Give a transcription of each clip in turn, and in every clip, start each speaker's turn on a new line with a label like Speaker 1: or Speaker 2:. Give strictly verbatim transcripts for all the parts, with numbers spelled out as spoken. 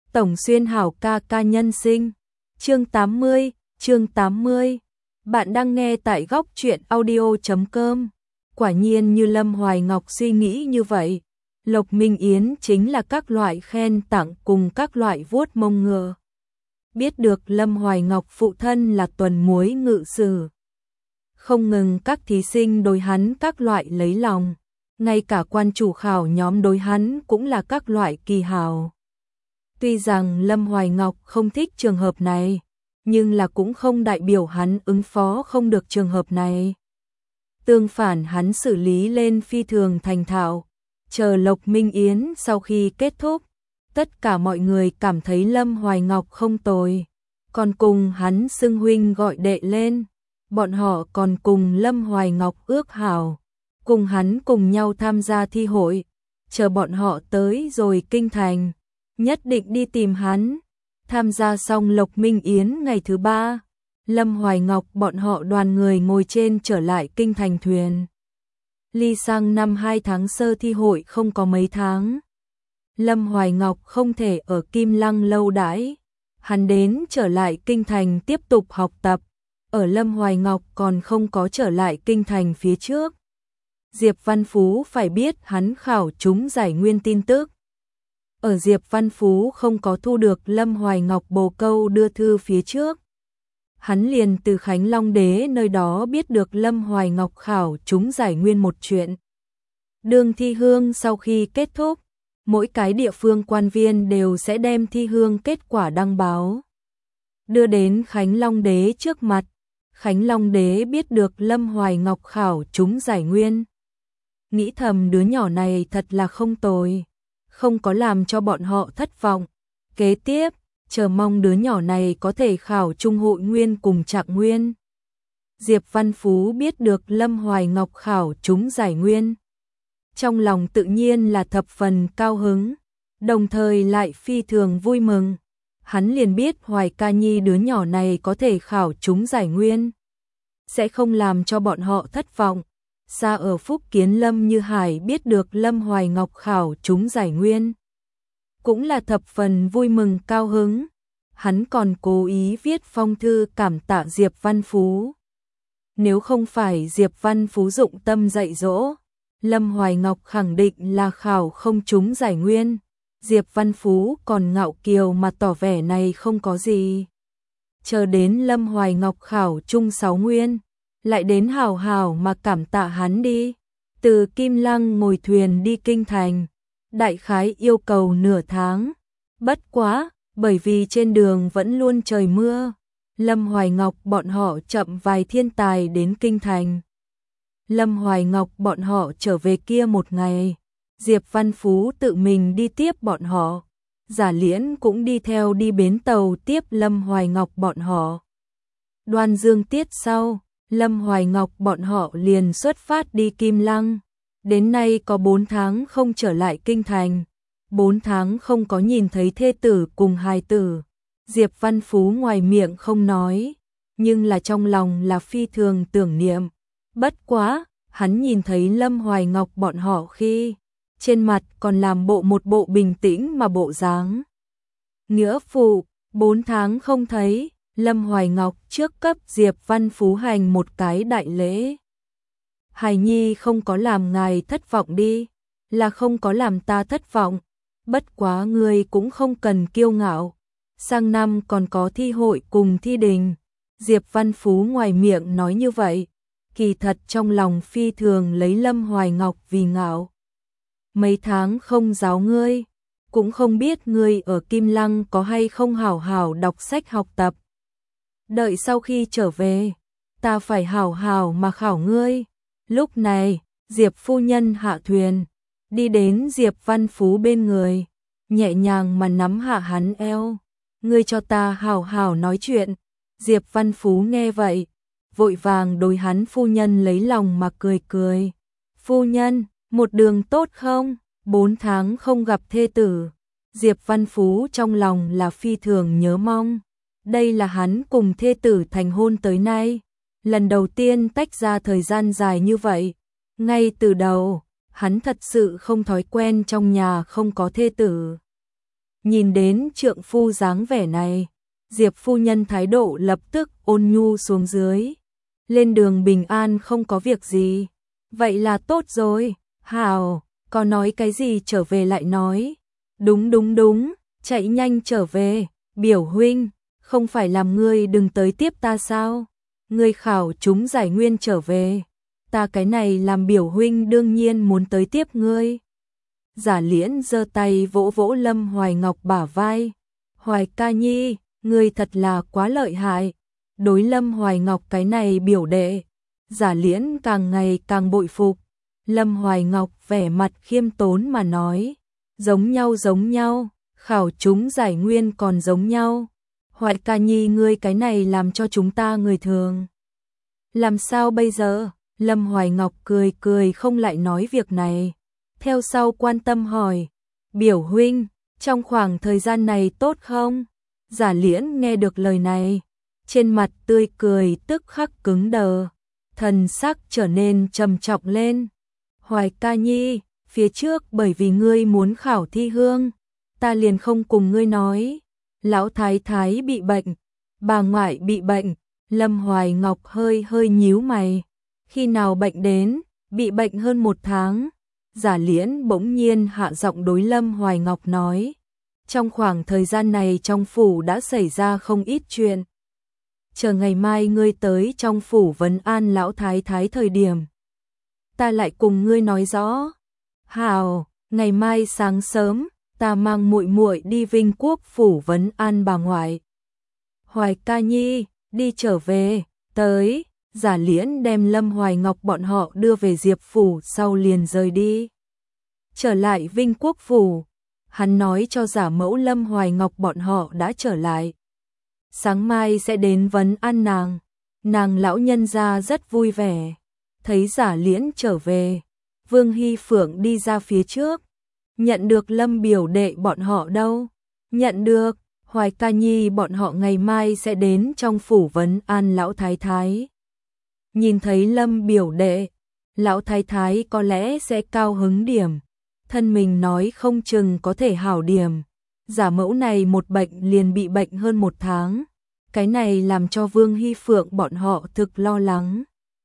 Speaker 1: Tổng Xuyên hảo ca ca nhân sinh. Chương tám mươi, chương tám mươi. Bạn đang nghe tại góc truyện audio chấm com. Quả nhiên như Lâm Hoài Ngọc suy nghĩ như vậy, Lộc Minh Yến chính là các loại khen tặng cùng các loại vuốt mông ngựa. Biết được Lâm Hoài Ngọc phụ thân là tuần muối ngự sử, không ngừng các thí sinh đối hắn các loại lấy lòng, ngay cả quan chủ khảo nhóm đối hắn cũng là các loại kỳ hảo. Tuy rằng Lâm Hoài Ngọc không thích trường hợp này, nhưng là cũng không đại biểu hắn ứng phó không được trường hợp này. Tương phản hắn xử lý lên phi thường thành thạo. Chờ Lộc Minh Yến sau khi kết thúc, tất cả mọi người cảm thấy Lâm Hoài Ngọc không tồi, còn cùng hắn xưng huynh gọi đệ lên. Bọn họ còn cùng Lâm Hoài Ngọc ước hảo, cùng hắn cùng nhau tham gia thi hội. Chờ bọn họ tới rồi kinh thành, nhất định đi tìm hắn. Tham gia xong Lộc Minh Yến ngày thứ ba, Lâm Hoài Ngọc bọn họ đoàn người ngồi trên trở lại kinh thành thuyền. Ly sang năm hai tháng sơ thi hội không có mấy tháng, Lâm Hoài Ngọc không thể ở Kim Lăng lâu đãi, hắn đến trở lại kinh thành tiếp tục học tập. Ở Lâm Hoài Ngọc còn không có trở lại kinh thành phía trước, Diệp Văn Phú phải biết hắn khảo trúng giải nguyên tin tức. Ở Diệp Văn Phú không có thu được Lâm Hoài Ngọc bồ câu đưa thư phía trước, hắn liền từ Khánh Long Đế nơi đó biết được Lâm Hoài Ngọc khảo trúng giải nguyên một chuyện. Đường thi hương sau khi kết thúc, mỗi cái địa phương quan viên đều sẽ đem thi hương kết quả đăng báo, đưa đến Khánh Long Đế trước mặt. Khánh Long Đế biết được Lâm Hoài Ngọc khảo trúng giải nguyên, nghĩ thầm đứa nhỏ này thật là không tồi, không có làm cho bọn họ thất vọng. Kế tiếp, chờ mong đứa nhỏ này có thể khảo trung hội nguyên cùng trạng nguyên. Diệp Văn Phú biết được Lâm Hoài Ngọc khảo trúng giải nguyên, trong lòng tự nhiên là thập phần cao hứng, đồng thời lại phi thường vui mừng. Hắn liền biết Hoài Ca Nhi đứa nhỏ này có thể khảo trúng giải nguyên, sẽ không làm cho bọn họ thất vọng. Xa ở Phúc Kiến Lâm Như Hải biết được Lâm Hoài Ngọc khảo trúng giải nguyên, cũng là thập phần vui mừng cao hứng. Hắn còn cố ý viết phong thư cảm tạ Diệp Văn Phú. Nếu không phải Diệp Văn Phú dụng tâm dạy dỗ, Lâm Hoài Ngọc khẳng định là khảo không trúng giải nguyên. Diệp Văn Phú còn ngạo kiều mà tỏ vẻ này không có gì. Chờ đến Lâm Hoài Ngọc khảo trung sáu nguyên, lại đến hào hào mà cảm tạ hắn đi. Từ Kim Lăng ngồi thuyền đi kinh thành, đại khái yêu cầu nửa tháng. Bất quá, bởi vì trên đường vẫn luôn trời mưa, Lâm Hoài Ngọc bọn họ chậm vài thiên tài đến kinh thành. Lâm Hoài Ngọc bọn họ trở về kia một ngày, Diệp Văn Phú tự mình đi tiếp bọn họ, Giả Liễn cũng đi theo đi bến tàu tiếp Lâm Hoài Ngọc bọn họ. Đoan Dương tiết sau, Lâm Hoài Ngọc bọn họ liền xuất phát đi Kim Lăng. Đến nay có bốn tháng không trở lại kinh thành, bốn tháng không có nhìn thấy thê tử cùng hài tử. Diệp Văn Phú ngoài miệng không nói, nhưng là trong lòng là phi thường tưởng niệm. Bất quá, hắn nhìn thấy Lâm Hoài Ngọc bọn họ khi, trên mặt còn làm bộ một bộ bình tĩnh mà bộ dáng. Nghĩa phụ, bốn tháng không thấy, Lâm Hoài Ngọc trước cấp Diệp Văn Phú hành một cái đại lễ. Hài Nhi không có làm ngài thất vọng đi, là không có làm ta thất vọng. Bất quá ngươi cũng không cần kiêu ngạo, sang năm còn có thi hội cùng thi đình. Diệp Văn Phú ngoài miệng nói như vậy, kỳ thật trong lòng phi thường lấy Lâm Hoài Ngọc vì ngạo. Mấy tháng không giáo ngươi, cũng không biết ngươi ở Kim Lăng có hay không hảo hảo đọc sách học tập. Đợi sau khi trở về, ta phải hảo hảo mà khảo ngươi. Lúc này, Diệp phu nhân hạ thuyền, đi đến Diệp Văn Phú bên người, nhẹ nhàng mà nắm hạ hắn eo. Ngươi cho ta hảo hảo nói chuyện. Diệp Văn Phú nghe vậy, vội vàng đối hắn phu nhân lấy lòng mà cười cười. Phu nhân, một đường tốt không? Bốn tháng không gặp thê tử. Diệp Văn Phú trong lòng là phi thường nhớ mong. Đây là hắn cùng thê tử thành hôn tới nay, lần đầu tiên tách ra thời gian dài như vậy. Ngay từ đầu, hắn thật sự không thói quen trong nhà không có thê tử. Nhìn đến trượng phu dáng vẻ này, Diệp phu nhân thái độ lập tức ôn nhu xuống dưới. Lên đường bình an không có việc gì. Vậy là tốt rồi, hào, có nói cái gì trở về lại nói. Đúng đúng đúng, chạy nhanh trở về, biểu huynh, không phải làm ngươi đừng tới tiếp ta sao? Ngươi khảo chúng giải nguyên trở về, ta cái này làm biểu huynh đương nhiên muốn tới tiếp ngươi. Giả Liễn giơ tay vỗ vỗ Lâm Hoài Ngọc bả vai. Hoài ca nhi, ngươi thật là quá lợi hại. Đối Lâm Hoài Ngọc cái này biểu đệ, Giả Liễn càng ngày càng bội phục. Lâm Hoài Ngọc vẻ mặt khiêm tốn mà nói, giống nhau giống nhau, khảo chúng giải nguyên còn giống nhau. Hoài ca nhi ngươi cái này làm cho chúng ta người thường. Làm sao bây giờ? Lâm Hoài Ngọc cười cười không lại nói việc này. Theo sau quan tâm hỏi, biểu huynh, trong khoảng thời gian này tốt không? Giả Liễn nghe được lời này, trên mặt tươi cười tức khắc cứng đờ, thần sắc trở nên trầm trọng lên. Hoài ca nhi, phía trước bởi vì ngươi muốn khảo thi hương, ta liền không cùng ngươi nói. Lão thái thái bị bệnh, bà ngoại bị bệnh, Lâm Hoài Ngọc hơi hơi nhíu mày. Khi nào bệnh đến, bị bệnh hơn một tháng. Giả Liễn bỗng nhiên hạ giọng đối Lâm Hoài Ngọc nói, trong khoảng thời gian này trong phủ đã xảy ra không ít chuyện. Chờ ngày mai ngươi tới trong phủ vấn an lão thái thái thời điểm, ta lại cùng ngươi nói rõ. Hào, ngày mai sáng sớm, ta mang muội muội đi Vinh Quốc phủ vấn an bà ngoại. Hoài ca nhi, đi trở về, tới. Giả Liễn đem Lâm Hoài Ngọc bọn họ đưa về Diệp phủ sau liền rời đi. Trở lại Vinh Quốc phủ, hắn nói cho giả mẫu Lâm Hoài Ngọc bọn họ đã trở lại. Sáng mai sẽ đến vấn an nàng, nàng lão nhân gia rất vui vẻ. Thấy Giả Liễn trở về, Vương Hy Phượng đi ra phía trước. Nhận được Lâm biểu đệ bọn họ đâu? Nhận được, Hoài ca nhi bọn họ ngày mai sẽ đến trong phủ vấn an lão thái thái. Nhìn thấy Lâm biểu đệ, lão thái thái có lẽ sẽ cao hứng điểm, thân mình nói không chừng có thể hảo điểm. Giả mẫu này một bệnh liền bị bệnh hơn một tháng, cái này làm cho Vương Hy Phượng bọn họ thực lo lắng.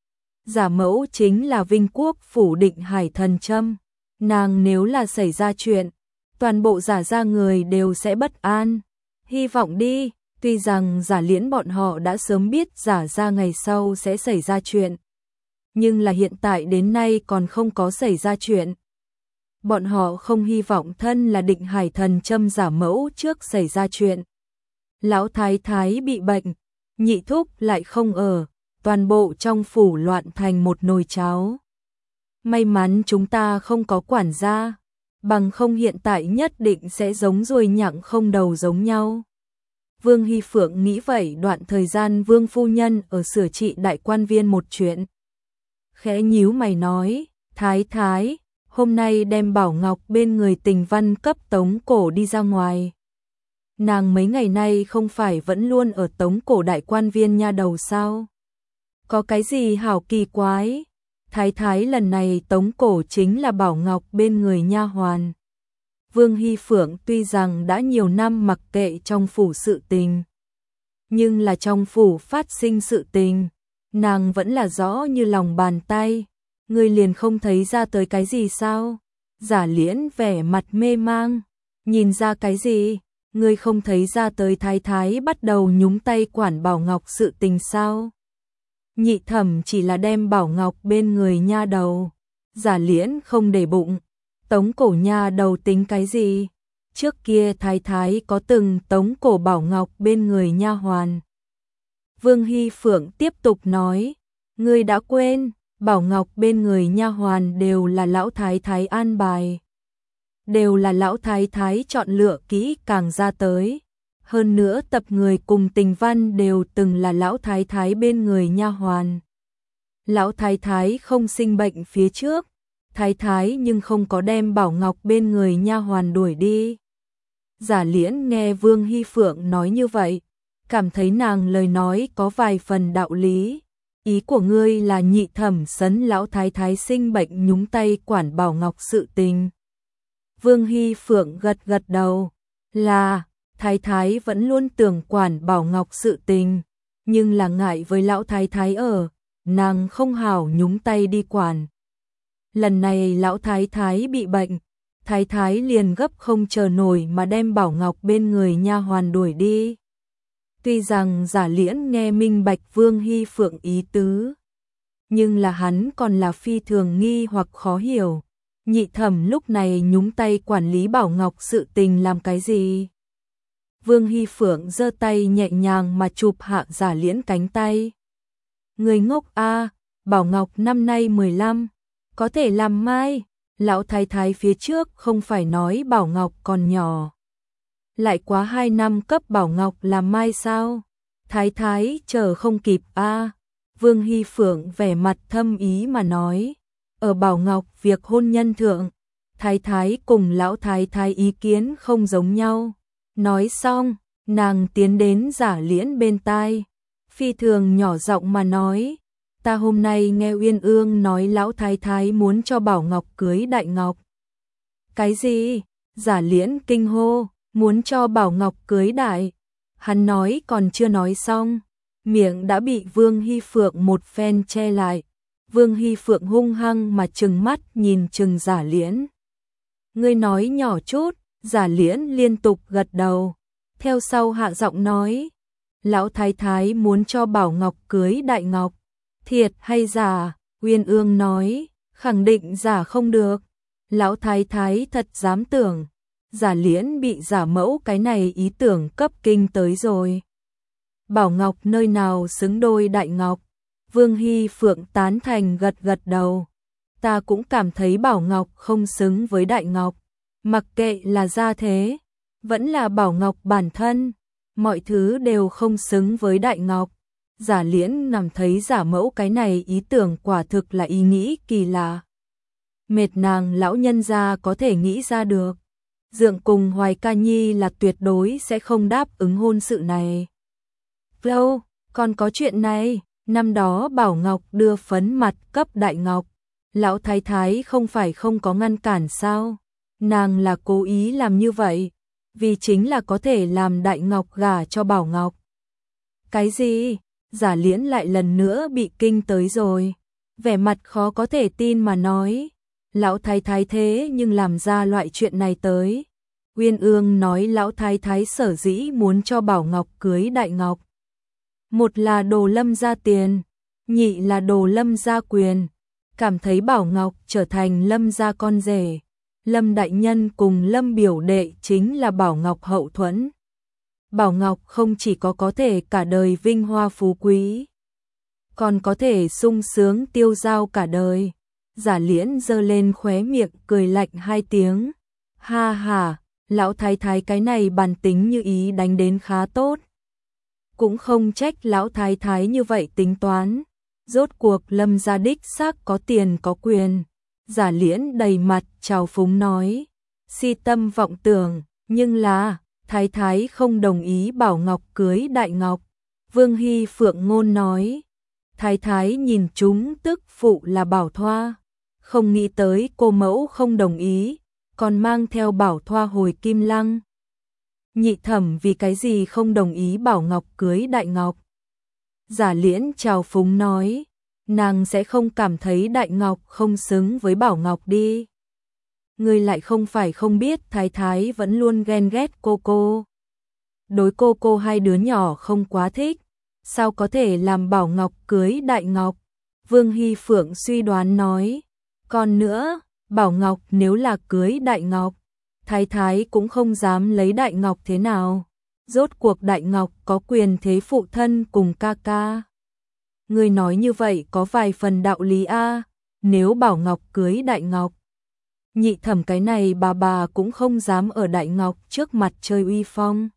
Speaker 1: Giả mẫu chính là Vinh Quốc phủ Định Hải thần châm, nàng nếu là xảy ra chuyện, toàn bộ giả gia người đều sẽ bất an. Hy vọng đi. Tuy rằng Giả Liễn bọn họ đã sớm biết giả ra ngày sau sẽ xảy ra chuyện, nhưng là hiện tại đến nay còn không có xảy ra chuyện. Bọn họ không hy vọng thân là Định Hải thần châm giả mẫu trước xảy ra chuyện. Lão thái thái bị bệnh, nhị thúc lại không ở, toàn bộ trong phủ loạn thành một nồi cháo. May mắn chúng ta không có quản gia, bằng không hiện tại nhất định sẽ giống ruồi nhặng không đầu giống nhau. Vương Hy Phượng nghĩ vậy đoạn thời gian Vương phu nhân ở sửa trị đại quan viên một chuyện. Khẽ nhíu mày nói, thái thái, hôm nay đem Bảo Ngọc bên người Tình Văn cấp tống cổ đi ra ngoài. Nàng mấy ngày nay không phải vẫn luôn ở tống cổ đại quan viên nha đầu sao? Có cái gì hảo kỳ quái? Thái thái lần này tống cổ chính là Bảo Ngọc bên người nha hoàn. Vương Hy Phượng tuy rằng đã nhiều năm mặc kệ trong phủ sự tình, nhưng là trong phủ phát sinh sự tình, nàng vẫn là rõ như lòng bàn tay. Ngươi liền không thấy ra tới cái gì sao? Giả Liễn vẻ mặt mê mang, nhìn ra cái gì? Ngươi không thấy ra tới thái thái bắt đầu nhúng tay quản Bảo Ngọc sự tình sao? Nhị thẩm chỉ là đem Bảo Ngọc bên người nha đầu. Giả Liễn không để bụng. Tống cổ nha đầu tính cái gì? Trước kia thái thái có từng tống cổ Bảo Ngọc bên người nha hoàn. Vương Hy Phượng tiếp tục nói, ngươi đã quên, Bảo Ngọc bên người nha hoàn đều là lão thái thái an bài. Đều là lão thái thái chọn lựa kỹ càng ra tới. Hơn nữa tập người cùng Tình Văn đều từng là lão thái thái bên người nha hoàn. Lão thái thái không sinh bệnh phía trước, thái thái nhưng không có đem Bảo Ngọc bên người nha hoàn đuổi đi. Giả Liễn nghe Vương Hy Phượng nói như vậy, cảm thấy nàng lời nói có vài phần đạo lý. Ý của ngươi là nhị thẩm sấn lão thái thái sinh bệnh nhúng tay quản Bảo Ngọc sự tình. Vương Hy Phượng gật gật đầu. là thái thái vẫn luôn tưởng quản Bảo Ngọc sự tình, nhưng là ngại với lão thái thái ở, nàng không hảo nhúng tay đi quản. Lần này lão thái thái bị bệnh, thái thái liền gấp không chờ nổi mà đem Bảo Ngọc bên người nha hoàn đuổi đi. Tuy rằng Giả Liễn nghe minh bạch Vương Hy Phượng ý tứ, nhưng là hắn còn là phi thường nghi hoặc khó hiểu. Nhị thẩm lúc này nhúng tay quản lý Bảo Ngọc sự tình làm cái gì? Vương Hy Phượng giơ tay nhẹ nhàng mà chụp hạ Giả Liễn cánh tay. Người ngốc a, Bảo Ngọc năm nay mười lăm, có thể làm mai, lão thái thái phía trước không phải nói Bảo Ngọc còn nhỏ. Lại quá hai năm cấp Bảo Ngọc làm mai sao? Thái thái chờ không kịp a. Vương Hy Phượng vẻ mặt thâm ý mà nói. Ở Bảo Ngọc việc hôn nhân thượng, thái thái cùng lão thái thái ý kiến không giống nhau. Nói xong, nàng tiến đến Giả Liễn bên tai, phi thường nhỏ giọng mà nói, ta hôm nay nghe Uyên Ương nói lão thái thái muốn cho Bảo Ngọc cưới Đại Ngọc. Cái gì? Giả Liễn kinh hô, muốn cho Bảo Ngọc cưới Đại. Hắn nói còn chưa nói xong, miệng đã bị Vương Hy Phượng một phen che lại. Vương Hy Phượng hung hăng mà trừng mắt nhìn trừng Giả Liễn. Ngươi nói nhỏ chút. Giả Liễn liên tục gật đầu, theo sau hạ giọng nói, lão thái thái muốn cho Bảo Ngọc cưới Đại Ngọc, thiệt hay giả? Uyên Ương nói, khẳng định giả không được. Lão thái thái thật dám tưởng. Giả Liễn bị giả mẫu cái này ý tưởng cấp kinh tới rồi. Bảo Ngọc nơi nào xứng đôi Đại Ngọc? Vương Hy Phượng tán thành gật gật đầu. Ta cũng cảm thấy Bảo Ngọc không xứng với Đại Ngọc. Mặc kệ là gia thế, vẫn là Bảo Ngọc bản thân, mọi thứ đều không xứng với Đại Ngọc. Giả Liễn nằm thấy giả mẫu cái này ý tưởng quả thực là ý nghĩ kỳ lạ. Mệt nàng lão nhân gia có thể nghĩ ra được. Dượng cùng Hoài Ca Nhi là tuyệt đối sẽ không đáp ứng hôn sự này. Lâu, còn có chuyện này, năm đó Bảo Ngọc đưa phấn mặt cấp Đại Ngọc, lão thái thái không phải không có ngăn cản sao? Nàng là cố ý làm như vậy, vì chính là có thể làm Đại Ngọc gả cho Bảo Ngọc. Cái gì? Giả Liễn lại lần nữa bị kinh tới rồi, vẻ mặt khó có thể tin mà nói, lão thái thái thế nhưng làm ra loại chuyện này tới. Uyên Ương nói lão thái thái sở dĩ muốn cho Bảo Ngọc cưới Đại Ngọc. Một là đồ Lâm gia tiền, nhị là đồ Lâm gia quyền, cảm thấy Bảo Ngọc trở thành Lâm gia con rể. Lâm đại nhân cùng Lâm biểu đệ chính là Bảo Ngọc hậu thuẫn. Bảo Ngọc không chỉ có có thể cả đời vinh hoa phú quý, còn có thể sung sướng tiêu dao cả đời. Giả Liễn giơ lên khóe miệng cười lạnh hai tiếng. Ha ha, lão thái thái cái này bản tính như ý đánh đến khá tốt. Cũng không trách lão thái thái như vậy tính toán. Rốt cuộc Lâm gia đích xác có tiền có quyền. Giả Liễn đầy mặt trào phúng nói, si tâm vọng tưởng, nhưng là, thái thái không đồng ý Bảo Ngọc cưới Đại Ngọc. Vương Hy Phượng ngôn nói, thái thái nhìn chúng tức phụ là Bảo Thoa, không nghĩ tới cô mẫu không đồng ý, còn mang theo Bảo Thoa hồi Kim Lăng. Nhị thẩm vì cái gì không đồng ý Bảo Ngọc cưới Đại Ngọc? Giả Liễn trào phúng nói, nàng sẽ không cảm thấy Đại Ngọc không xứng với Bảo Ngọc đi. Ngươi lại không phải không biết thái thái vẫn luôn ghen ghét cô cô. Đối cô cô hai đứa nhỏ không quá thích, sao có thể làm Bảo Ngọc cưới Đại Ngọc? Vương Hy Phượng suy đoán nói, còn nữa, Bảo Ngọc nếu là cưới Đại Ngọc, thái thái cũng không dám lấy Đại Ngọc thế nào. Rốt cuộc Đại Ngọc có quyền thế phụ thân cùng ca ca. Ngươi nói như vậy có vài phần đạo lý a. Nếu Bảo Ngọc cưới Đại Ngọc, nhị thẩm cái này bà bà cũng không dám ở Đại Ngọc trước mặt chơi uy phong.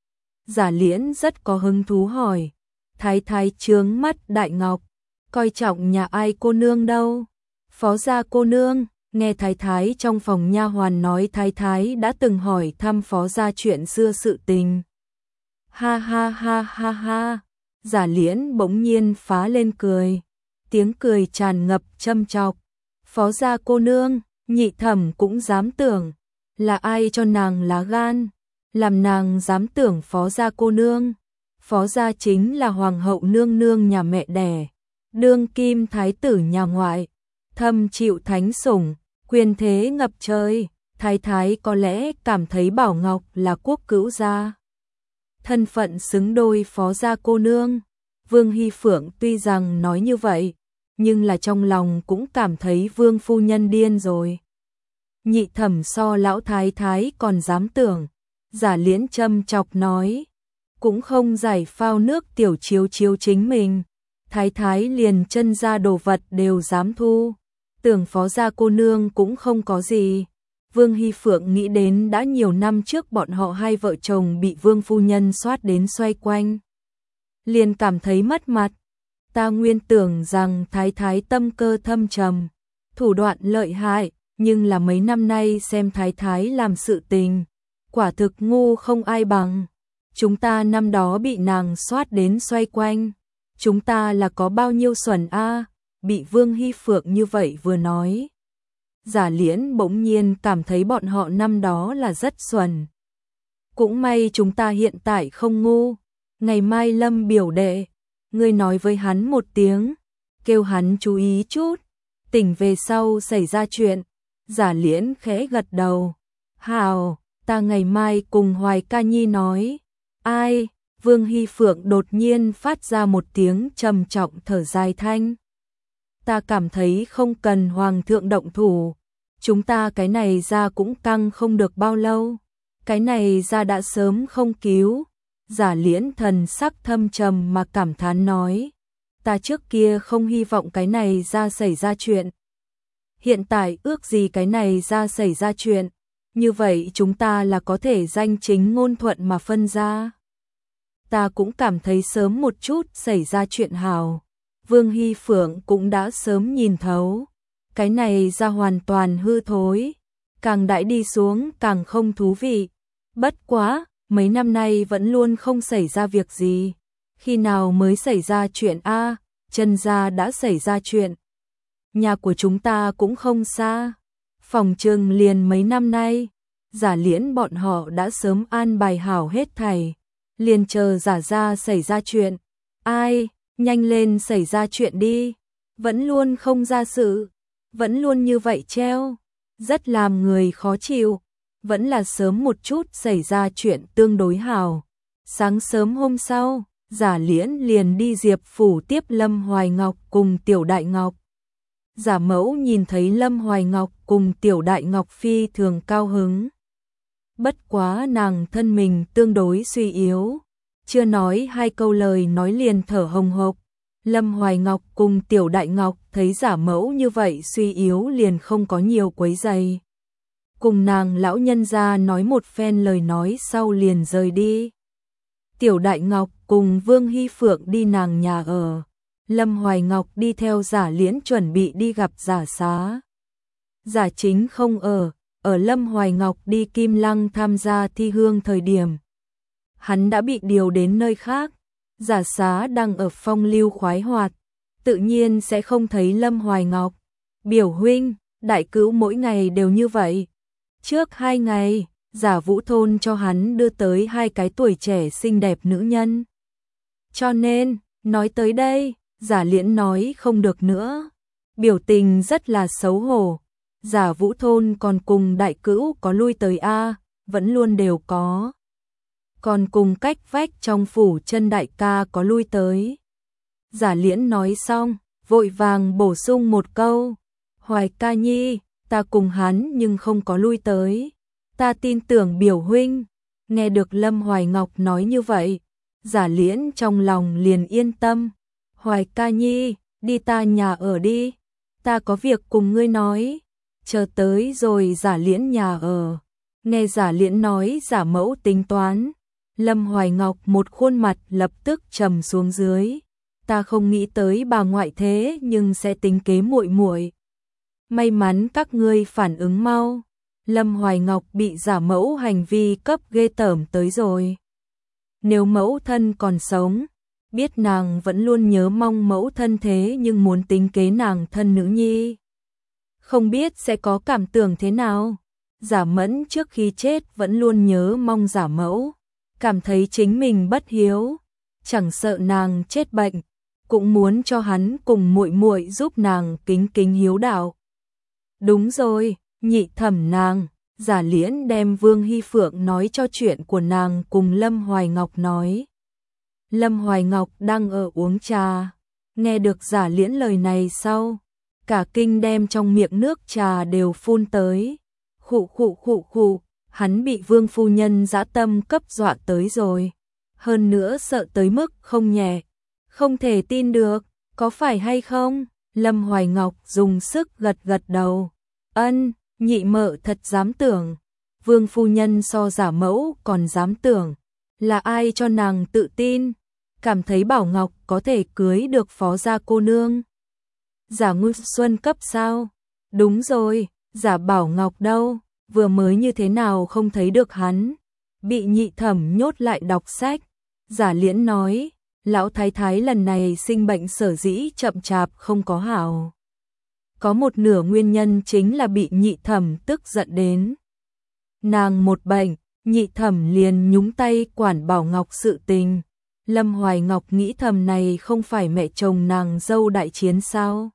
Speaker 1: Giả Liễn rất có hứng thú hỏi, thái thái trướng mắt Đại Ngọc, coi trọng nhà ai cô nương đâu? Phó gia cô nương. Nghe thái thái trong phòng nha hoàn nói thái thái đã từng hỏi thăm phó gia chuyện xưa sự tình. Ha ha ha ha ha. Giả Liễn bỗng nhiên phá lên cười, tiếng cười tràn ngập châm chọc. Phó gia cô nương, nhị thẩm cũng dám tưởng, là ai cho nàng lá gan? làm nàng dám tưởng Phó gia cô nương. Phó gia chính là hoàng hậu nương nương nhà mẹ đẻ, đương kim thái tử nhà ngoại, thâm chịu thánh sủng, quyền thế ngập trời. Thái thái có lẽ cảm thấy Bảo Ngọc là quốc cữu gia, thân phận xứng đôi Phó gia cô nương. Vương Hy Phượng tuy rằng nói như vậy, nhưng là trong lòng cũng cảm thấy Vương phu nhân điên rồi. Nhị thẩm so lão thái thái còn dám tưởng. Giả Liễn châm chọc nói, cũng không giải phao nước tiểu chiếu chiếu chính mình, thái thái liền chân ra đồ vật đều dám thu, tưởng Phó gia cô nương cũng không có gì. Vương Hy Phượng nghĩ đến đã nhiều năm trước bọn họ hai vợ chồng bị Vương phu nhân soát đến xoay quanh, liền cảm thấy mất mặt. Ta nguyên tưởng rằng thái thái tâm cơ thâm trầm, thủ đoạn lợi hại, nhưng là mấy năm nay xem thái thái làm sự tình, quả thực ngu không ai bằng. Chúng ta năm đó bị nàng soát đến xoay quanh, chúng ta là có bao nhiêu xuẩn a? Bị Vương Hy Phượng như vậy vừa nói, Giả Liễn bỗng nhiên cảm thấy bọn họ năm đó là rất xuẩn. Cũng may chúng ta hiện tại không ngu. Ngày mai Lâm biểu đệ, ngươi nói với hắn một tiếng, kêu hắn chú ý chút, tỉnh về sau xảy ra chuyện. Giả Liễn khẽ gật đầu. Hào, ta ngày mai cùng Hoài Ca Nhi nói. Ai? Vương Hy Phượng đột nhiên phát ra một tiếng trầm trọng thở dài thanh. Ta cảm thấy không cần Hoàng thượng động thủ, chúng ta cái này ra cũng căng không được bao lâu, cái này ra đã sớm không cứu. Giả Liễn thần sắc thâm trầm mà cảm thán nói, ta trước kia không hy vọng cái này ra xảy ra chuyện. Hiện tại ước gì cái này ra xảy ra chuyện, như vậy chúng ta là có thể danh chính ngôn thuận mà phân ra. Ta cũng cảm thấy sớm một chút xảy ra chuyện hào. Vương Hy Phượng cũng đã sớm nhìn thấu, cái này ra hoàn toàn hư thối, càng đãi đi xuống càng không thú vị. Bất quá, mấy năm nay vẫn luôn không xảy ra việc gì, khi nào mới xảy ra chuyện a? Chân gia đã xảy ra chuyện, nhà của chúng ta cũng không xa, phòng trừng liền mấy năm nay, Giả Liễn bọn họ đã sớm an bài hảo hết thảy, liền chờ Giả gia xảy ra chuyện. Ai, nhanh lên xảy ra chuyện đi, vẫn luôn không ra sự, vẫn luôn như vậy treo, rất làm người khó chịu, vẫn là sớm một chút xảy ra chuyện tương đối hảo. Sáng sớm hôm sau, Giả Liễn liền đi Diệp phủ tiếp Lâm Hoài Ngọc cùng Tiểu Đại Ngọc. Giả mẫu nhìn thấy Lâm Hoài Ngọc cùng Tiểu Đại Ngọc phi thường cao hứng. Bất quá nàng thân mình tương đối suy yếu, chưa nói hai câu lời nói liền thở hồng hộc. Lâm Hoài Ngọc cùng Tiểu Đại Ngọc thấy giả mẫu như vậy suy yếu liền không có nhiều quấy giày. Cùng nàng lão nhân gia nói một phen lời nói sau liền rời đi. Tiểu Đại Ngọc cùng Vương Hy Phượng đi nàng nhà ở. Lâm Hoài Ngọc đi theo Giả Liễn chuẩn bị đi gặp Giả Xá. Giả Chính không ở, ở Lâm Hoài Ngọc đi Kim Lăng tham gia thi hương thời điểm. Hắn đã bị điều đến nơi khác, Giả Xá đang ở phong lưu khoái hoạt, tự nhiên sẽ không thấy Lâm Hoài Ngọc. Biểu huynh, đại cứu mỗi ngày đều như vậy. Trước hai ngày, Giả Vũ Thôn cho hắn đưa tới hai cái tuổi trẻ xinh đẹp nữ nhân. Cho nên, nói tới đây, Giả Liễn nói không được nữa. Biểu tình rất là xấu hổ. Giả Vũ Thôn còn cùng đại cữu có lui tới a, vẫn luôn đều có. Còn cùng cách vách trong phủ chân đại ca có lui tới. Giả Liễn nói xong, vội vàng bổ sung một câu. Hoài Ca Nhi, ta cùng hắn nhưng không có lui tới. Ta tin tưởng biểu huynh. Nghe được Lâm Hoài Ngọc nói như vậy, Giả Liễn trong lòng liền yên tâm. Hoài Ca Nhi, đi ta nhà ở đi. Ta có việc cùng ngươi nói. Chờ tới rồi Giả Liễn nhà ở. Nghe Giả Liễn nói giả mẫu tính toán. Lâm Hoài Ngọc một khuôn mặt lập tức trầm xuống dưới. Ta không nghĩ tới bà ngoại thế nhưng sẽ tính kế muội muội. May mắn các ngươi phản ứng mau. Lâm Hoài Ngọc bị giả mẫu hành vi cấp ghê tởm tới rồi. Nếu mẫu thân còn sống, biết nàng vẫn luôn nhớ mong mẫu thân thế nhưng muốn tính kế nàng thân nữ nhi. Không biết sẽ có cảm tưởng thế nào. Giả Mẫn trước khi chết vẫn luôn nhớ mong Giả Mẫu, cảm thấy chính mình bất hiếu, chẳng sợ nàng chết bệnh, cũng muốn cho hắn cùng muội muội giúp nàng kính kính hiếu đạo. Đúng rồi, nhị thẩm nàng, Giả Liễn đem Vương Hy Phượng nói cho chuyện của nàng cùng Lâm Hoài Ngọc nói. Lâm Hoài Ngọc đang ở uống trà, nghe được Giả Liễn lời này sau, cả kinh đem trong miệng nước trà đều phun tới. Khụ khụ khụ khụ, hắn bị Vương phu nhân dã tâm cấp dọa tới rồi, hơn nữa sợ tới mức không nhẹ, không thể tin được, có phải hay không? Lâm Hoài Ngọc dùng sức gật gật đầu. Ân, nhị mợ thật dám tưởng, Vương phu nhân so Giả Mẫu còn dám tưởng, là ai cho nàng tự tin, cảm thấy Bảo Ngọc có thể cưới được phó gia cô nương. Giả Ngư Xuân cấp sao? Đúng rồi, Giả Bảo Ngọc đâu, vừa mới như thế nào không thấy được hắn, bị nhị thẩm nhốt lại đọc sách. Giả Liễn nói, lão thái thái lần này sinh bệnh sở dĩ chậm chạp không có hảo. Có một nửa nguyên nhân chính là bị nhị thẩm tức giận đến. Nàng một bệnh, nhị thẩm liền nhúng tay quản Bảo Ngọc sự tình. Lâm Hoài Ngọc nghĩ thầm này không phải mẹ chồng nàng dâu đại chiến sao?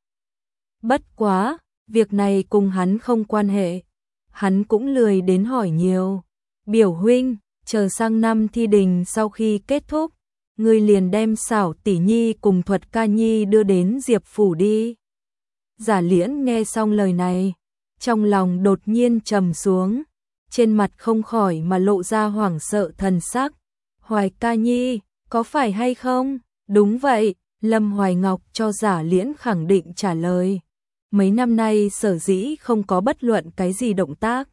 Speaker 1: Bất quá, việc này cùng hắn không quan hệ. Hắn cũng lười đến hỏi nhiều. Biểu huynh, chờ sang năm thi đình sau khi kết thúc, ngươi liền đem Xảo tỷ nhi cùng Thuật ca nhi đưa đến Diệp phủ đi. Giả Liễn nghe xong lời này, trong lòng đột nhiên trầm xuống, trên mặt không khỏi mà lộ ra hoảng sợ thần sắc. Hoài ca nhi, có phải hay không? Đúng vậy, Lâm Hoài Ngọc cho Giả Liễn khẳng định trả lời. Mấy năm nay sở dĩ không có bất luận cái gì động tác,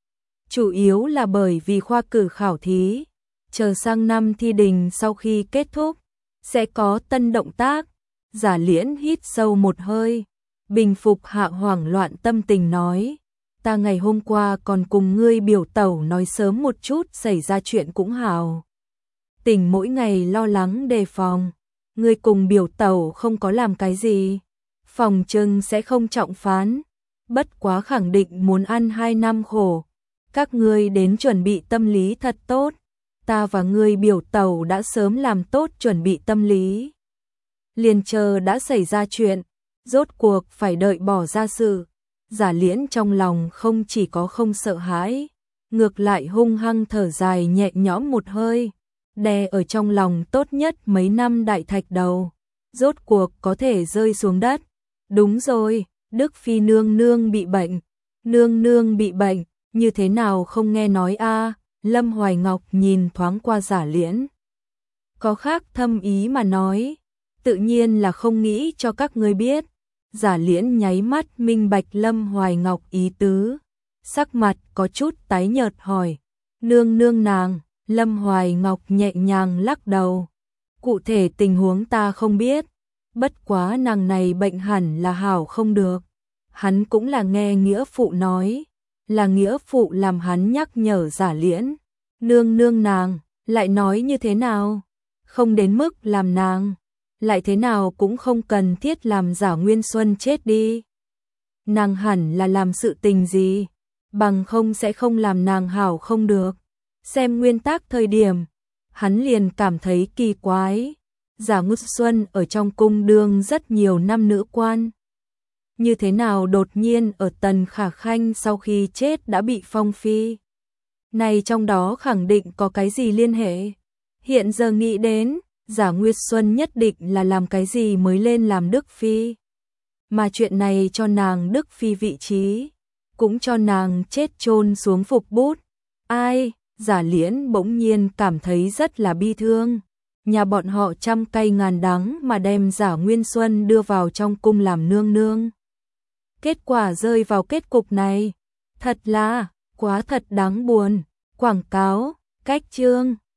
Speaker 1: chủ yếu là bởi vì khoa cử khảo thí, chờ sang năm thi đình sau khi kết thúc, sẽ có tân động tác. Giả Liễn hít sâu một hơi, bình phục hạ hoảng loạn tâm tình nói, ta ngày hôm qua còn cùng ngươi biểu tẩu nói sớm một chút xảy ra chuyện cũng hào. Tình mỗi ngày lo lắng đề phòng, ngươi cùng biểu tẩu không có làm cái gì, phòng trừng sẽ không trọng phán, bất quá khẳng định muốn ăn hai năm khổ. Các ngươi đến chuẩn bị tâm lý thật tốt, ta và ngươi biểu tẩu đã sớm làm tốt chuẩn bị tâm lý. Liền chờ đã xảy ra chuyện, rốt cuộc phải đợi bỏ ra sự. Giả Liễn trong lòng không chỉ có không sợ hãi, ngược lại hung hăng thở dài nhẹ nhõm một hơi, đè ở trong lòng tốt nhất mấy năm đại thạch đầu, rốt cuộc có thể rơi xuống đất. Đúng rồi, Đức Phi nương nương bị bệnh, nương nương bị bệnh, như thế nào không nghe nói a? Lâm Hoài Ngọc nhìn thoáng qua Giả Liễn, có khác thâm ý mà nói, tự nhiên là không nghĩ cho các ngươi biết. Giả Liễn nháy mắt minh bạch Lâm Hoài Ngọc ý tứ, sắc mặt có chút tái nhợt hỏi, nương nương nàng. Lâm Hoài Ngọc nhẹ nhàng lắc đầu, cụ thể tình huống ta không biết, bất quá nàng này bệnh hẳn là hảo không được. Hắn cũng là nghe nghĩa phụ nói, là nghĩa phụ làm hắn nhắc nhở Giả Liễn, nương nương nàng, lại nói như thế nào, không đến mức làm nàng, lại thế nào cũng không cần thiết làm Giả Nguyên Xuân chết đi. Nàng hẳn là làm sự tình gì, bằng không sẽ không làm nàng hảo không được. Xem nguyên tắc thời điểm, hắn liền cảm thấy kỳ quái. Giả Ngư Xuân ở trong cung đương rất nhiều năm nữ quan, như thế nào đột nhiên ở Tần Khả Khanh sau khi chết đã bị phong phi? Này trong đó khẳng định có cái gì liên hệ. Hiện giờ nghĩ đến, Giả Nguyệt Xuân nhất định là làm cái gì mới lên làm Đức Phi. Mà chuyện này cho nàng Đức Phi vị trí, cũng cho nàng chết chôn xuống phục bút. Ai? Giả Liễn bỗng nhiên cảm thấy rất là bi thương. Nhà bọn họ trăm cây ngàn đắng mà đem Giả Nguyên Xuân đưa vào trong cung làm nương nương. Kết quả rơi vào kết cục này, thật là quá thật đáng buồn. Quảng cáo, cách chương